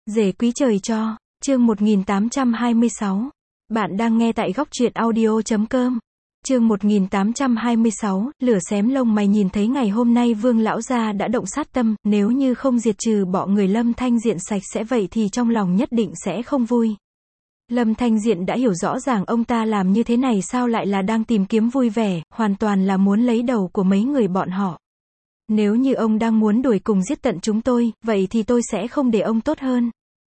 Rể quý trời cho, chương 1826. Bạn đang nghe tại góc truyện audio.com. Chương 1826, lửa xém lông mày nhìn thấy ngày hôm nay Vương lão gia đã động sát tâm, nếu như không diệt trừ bỏ người Lâm Thanh Diện sạch sẽ vậy thì trong lòng nhất định sẽ không vui. Lâm Thanh Diện đã hiểu rõ ràng ông ta làm như thế này sao lại là đang tìm kiếm vui vẻ, hoàn toàn là muốn lấy đầu của mấy người bọn họ. Nếu như ông đang muốn đuổi cùng giết tận chúng tôi, vậy thì tôi sẽ không để ông tốt hơn.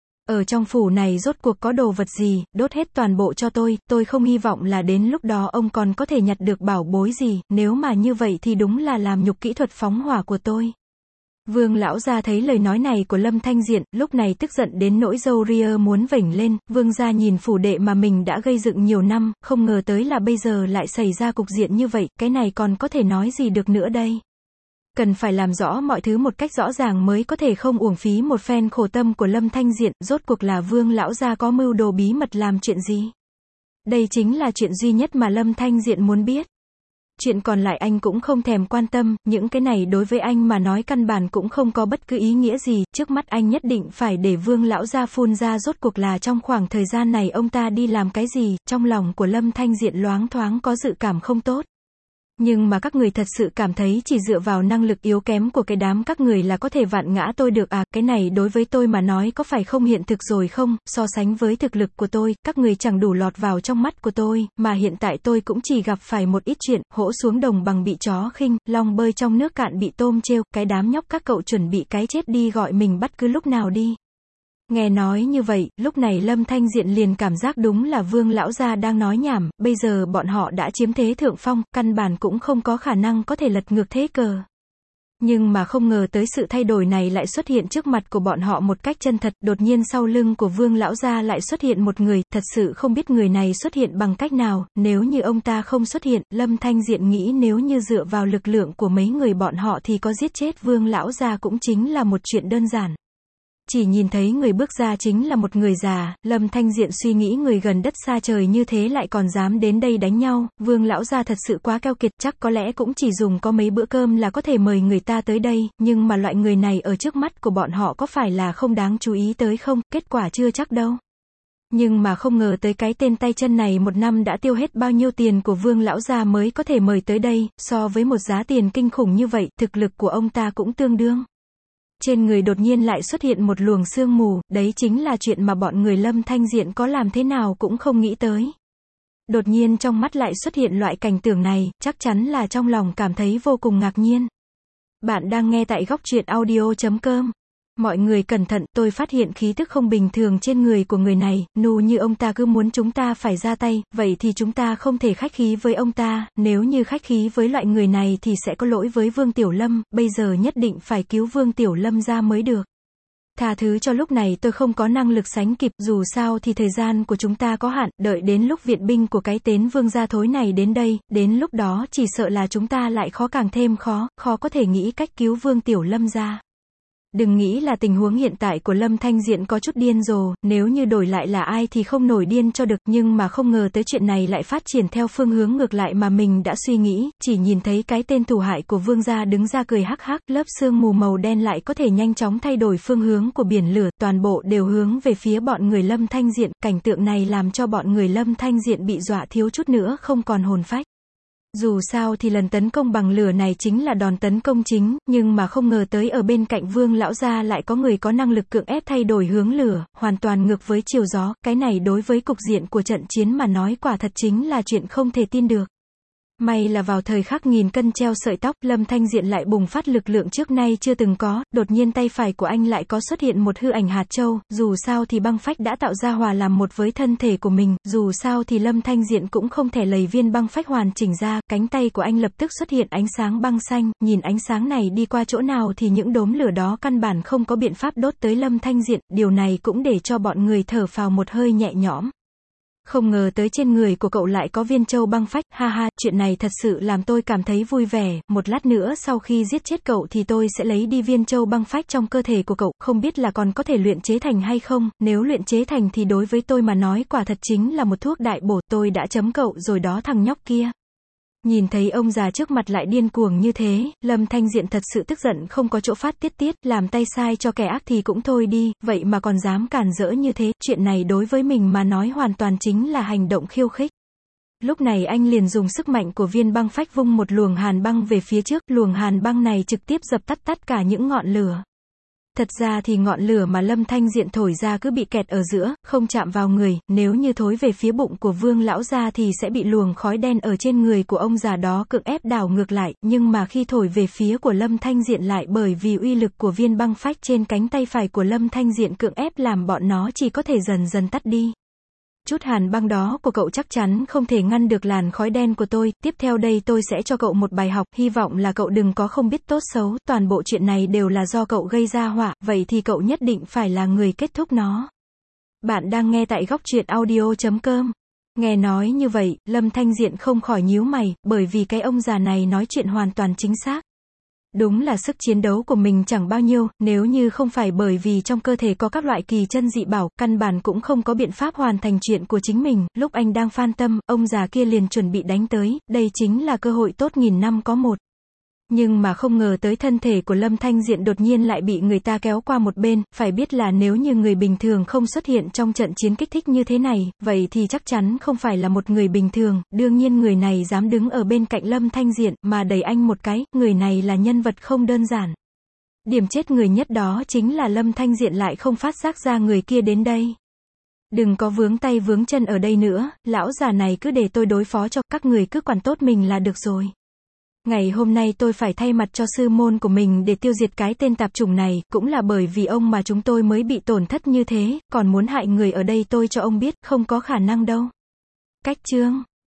Ở trong phủ này rốt cuộc có đồ vật gì, đốt hết toàn bộ cho tôi không hy vọng là đến lúc đó ông còn có thể nhặt được bảo bối gì, nếu mà như vậy thì đúng là làm nhục kỹ thuật phóng hỏa của tôi. Vương lão gia thấy lời nói này của Lâm Thanh Diện, lúc này tức giận đến nỗi râu ria muốn vểnh lên. Vương gia nhìn phủ đệ mà mình đã gây dựng nhiều năm, không ngờ tới là bây giờ lại xảy ra cục diện như vậy, cái này còn có thể nói gì được nữa đây. Cần phải làm rõ mọi thứ một cách rõ ràng mới có thể không uổng phí một phen khổ tâm của Lâm Thanh Diện, rốt cuộc là Vương lão gia có mưu đồ bí mật làm chuyện gì. Đây chính là chuyện duy nhất mà Lâm Thanh Diện muốn biết. Chuyện còn lại anh cũng không thèm quan tâm, những cái này đối với anh mà nói căn bản cũng không có bất cứ ý nghĩa gì, trước mắt anh nhất định phải để Vương lão gia phun ra rốt cuộc là trong khoảng thời gian này ông ta đi làm cái gì. Trong lòng của Lâm Thanh Diện loáng thoáng có dự cảm không tốt. Nhưng mà các người thật sự cảm thấy chỉ dựa vào năng lực yếu kém của cái đám các người là có thể vạn ngã tôi được à, cái này đối với tôi mà nói có phải không hiện thực rồi không, so sánh với thực lực của tôi, các người chẳng đủ lọt vào trong mắt của tôi, mà hiện tại tôi cũng chỉ gặp phải một ít chuyện, hổ xuống đồng bằng bị chó khinh, long bơi trong nước cạn bị tôm trêu, cái đám nhóc các cậu chuẩn bị cái chết đi gọi mình bắt cứ lúc nào đi. Nghe nói như vậy, lúc này Lâm Thanh Diện liền cảm giác đúng là Vương lão gia đang nói nhảm, bây giờ bọn họ đã chiếm thế thượng phong, căn bản cũng không có khả năng có thể lật ngược thế cờ. Nhưng mà không ngờ tới sự thay đổi này lại xuất hiện trước mặt của bọn họ một cách chân thật, đột nhiên sau lưng của Vương lão gia lại xuất hiện một người, thật sự không biết người này xuất hiện bằng cách nào, nếu như ông ta không xuất hiện, Lâm Thanh Diện nghĩ nếu như dựa vào lực lượng của mấy người bọn họ thì có giết chết Vương lão gia cũng chính là một chuyện đơn giản. Chỉ nhìn thấy người bước ra chính là một người già, Lâm Thanh Diện suy nghĩ người gần đất xa trời như thế lại còn dám đến đây đánh nhau, Vương lão gia thật sự quá keo kiệt, chắc có lẽ cũng chỉ dùng có mấy bữa cơm là có thể mời người ta tới đây, nhưng mà loại người này ở trước mắt của bọn họ có phải là không đáng chú ý tới không, kết quả chưa chắc đâu. Nhưng mà không ngờ tới cái tên tay chân này một năm đã tiêu hết bao nhiêu tiền của Vương lão gia mới có thể mời tới đây, so với một giá tiền kinh khủng như vậy, thực lực của ông ta cũng tương đương. Trên người đột nhiên lại xuất hiện một luồng sương mù, đấy chính là chuyện mà bọn người Lâm Thanh Diện có làm thế nào cũng không nghĩ tới. Đột nhiên trong mắt lại xuất hiện loại cảnh tượng này, chắc chắn là trong lòng cảm thấy vô cùng ngạc nhiên. Bạn đang nghe tại góc truyện audio.com. Mọi người cẩn thận, tôi phát hiện khí tức không bình thường trên người của người này, nù như ông ta cứ muốn chúng ta phải ra tay, vậy thì chúng ta không thể khách khí với ông ta, nếu như khách khí với loại người này thì sẽ có lỗi với Vương Tiểu Lâm, bây giờ nhất định phải cứu Vương Tiểu Lâm ra mới được. Tha thứ cho lúc này tôi không có năng lực sánh kịp, dù sao thì thời gian của chúng ta có hạn, đợi đến lúc viện binh của cái tên Vương gia thối này đến đây, đến lúc đó chỉ sợ là chúng ta lại khó càng thêm khó có thể nghĩ cách cứu Vương Tiểu Lâm ra. Đừng nghĩ là tình huống hiện tại của Lâm Thanh Diện có chút điên rồ, nếu như đổi lại là ai thì không nổi điên cho được, nhưng mà không ngờ tới chuyện này lại phát triển theo phương hướng ngược lại mà mình đã suy nghĩ, chỉ nhìn thấy cái tên thủ hại của Vương gia đứng ra cười hắc hắc, lớp sương mù màu đen lại có thể nhanh chóng thay đổi phương hướng của biển lửa, toàn bộ đều hướng về phía bọn người Lâm Thanh Diện, cảnh tượng này làm cho bọn người Lâm Thanh Diện bị dọa thiếu chút nữa không còn hồn phách. Dù sao thì lần tấn công bằng lửa này chính là đòn tấn công chính, nhưng mà không ngờ tới ở bên cạnh Vương lão gia lại có người có năng lực cưỡng ép thay đổi hướng lửa, hoàn toàn ngược với chiều gió, cái này đối với cục diện của trận chiến mà nói quả thật chính là chuyện không thể tin được. May là vào thời khắc nghìn cân treo sợi tóc, Lâm Thanh Diện lại bùng phát lực lượng trước nay chưa từng có, đột nhiên tay phải của anh lại có xuất hiện một hư ảnh hạt châu, dù sao thì băng phách đã tạo ra hòa làm một với thân thể của mình, dù sao thì Lâm Thanh Diện cũng không thể lấy viên băng phách hoàn chỉnh ra, cánh tay của anh lập tức xuất hiện ánh sáng băng xanh, nhìn ánh sáng này đi qua chỗ nào thì những đốm lửa đó căn bản không có biện pháp đốt tới Lâm Thanh Diện, điều này cũng để cho bọn người thở phào một hơi nhẹ nhõm. Không ngờ tới trên người của cậu lại có viên châu băng phách, ha ha, chuyện này thật sự làm tôi cảm thấy vui vẻ, một lát nữa sau khi giết chết cậu thì tôi sẽ lấy đi viên châu băng phách trong cơ thể của cậu, không biết là còn có thể luyện chế thành hay không, nếu luyện chế thành thì đối với tôi mà nói quả thật chính là một thuốc đại bổ, tôi đã chấm cậu rồi đó thằng nhóc kia. Nhìn thấy ông già trước mặt lại điên cuồng như thế, Lâm Thanh Diện thật sự tức giận không có chỗ phát tiết, làm tay sai cho kẻ ác thì cũng thôi đi, vậy mà còn dám cản rỡ như thế, chuyện này đối với mình mà nói hoàn toàn chính là hành động khiêu khích. Lúc này anh liền dùng sức mạnh của viên băng phách vung một luồng hàn băng về phía trước, luồng hàn băng này trực tiếp dập tắt tất cả những ngọn lửa. Thật ra thì ngọn lửa mà Lâm Thanh Diện thổi ra cứ bị kẹt ở giữa, không chạm vào người, nếu như thối về phía bụng của Vương lão gia thì sẽ bị luồng khói đen ở trên người của ông già đó cưỡng ép đảo ngược lại, nhưng mà khi thổi về phía của Lâm Thanh Diện lại bởi vì uy lực của viên băng phách trên cánh tay phải của Lâm Thanh Diện cưỡng ép làm bọn nó chỉ có thể dần dần tắt đi. Chút hàn băng đó của cậu chắc chắn không thể ngăn được làn khói đen của tôi, tiếp theo đây tôi sẽ cho cậu một bài học, hy vọng là cậu đừng có không biết tốt xấu, toàn bộ chuyện này đều là do cậu gây ra họa, vậy thì cậu nhất định phải là người kết thúc nó. Bạn đang nghe tại góc truyện audio.com. Nghe nói như vậy, Lâm Thanh Diện không khỏi nhíu mày, bởi vì cái ông già này nói chuyện hoàn toàn chính xác. Đúng là sức chiến đấu của mình chẳng bao nhiêu, nếu như không phải bởi vì trong cơ thể có các loại kỳ chân dị bảo, căn bản cũng không có biện pháp hoàn thành chuyện của chính mình, lúc anh đang phan tâm, ông già kia liền chuẩn bị đánh tới, đây chính là cơ hội tốt nghìn năm có một. Nhưng mà không ngờ tới thân thể của Lâm Thanh Diện đột nhiên lại bị người ta kéo qua một bên, phải biết là nếu như người bình thường không xuất hiện trong trận chiến kích thích như thế này, vậy thì chắc chắn không phải là một người bình thường, đương nhiên người này dám đứng ở bên cạnh Lâm Thanh Diện, mà đẩy anh một cái, người này là nhân vật không đơn giản. Điểm chết người nhất đó chính là Lâm Thanh Diện lại không phát giác ra người kia đến đây. Đừng có vướng tay vướng chân ở đây nữa, lão già này cứ để tôi đối phó cho, các người cứ quản tốt mình là được rồi. Ngày hôm nay tôi phải thay mặt cho sư môn của mình để tiêu diệt cái tên tạp chủng này, cũng là bởi vì ông mà chúng tôi mới bị tổn thất như thế, còn muốn hại người ở đây tôi cho ông biết, không có khả năng đâu. Cách chương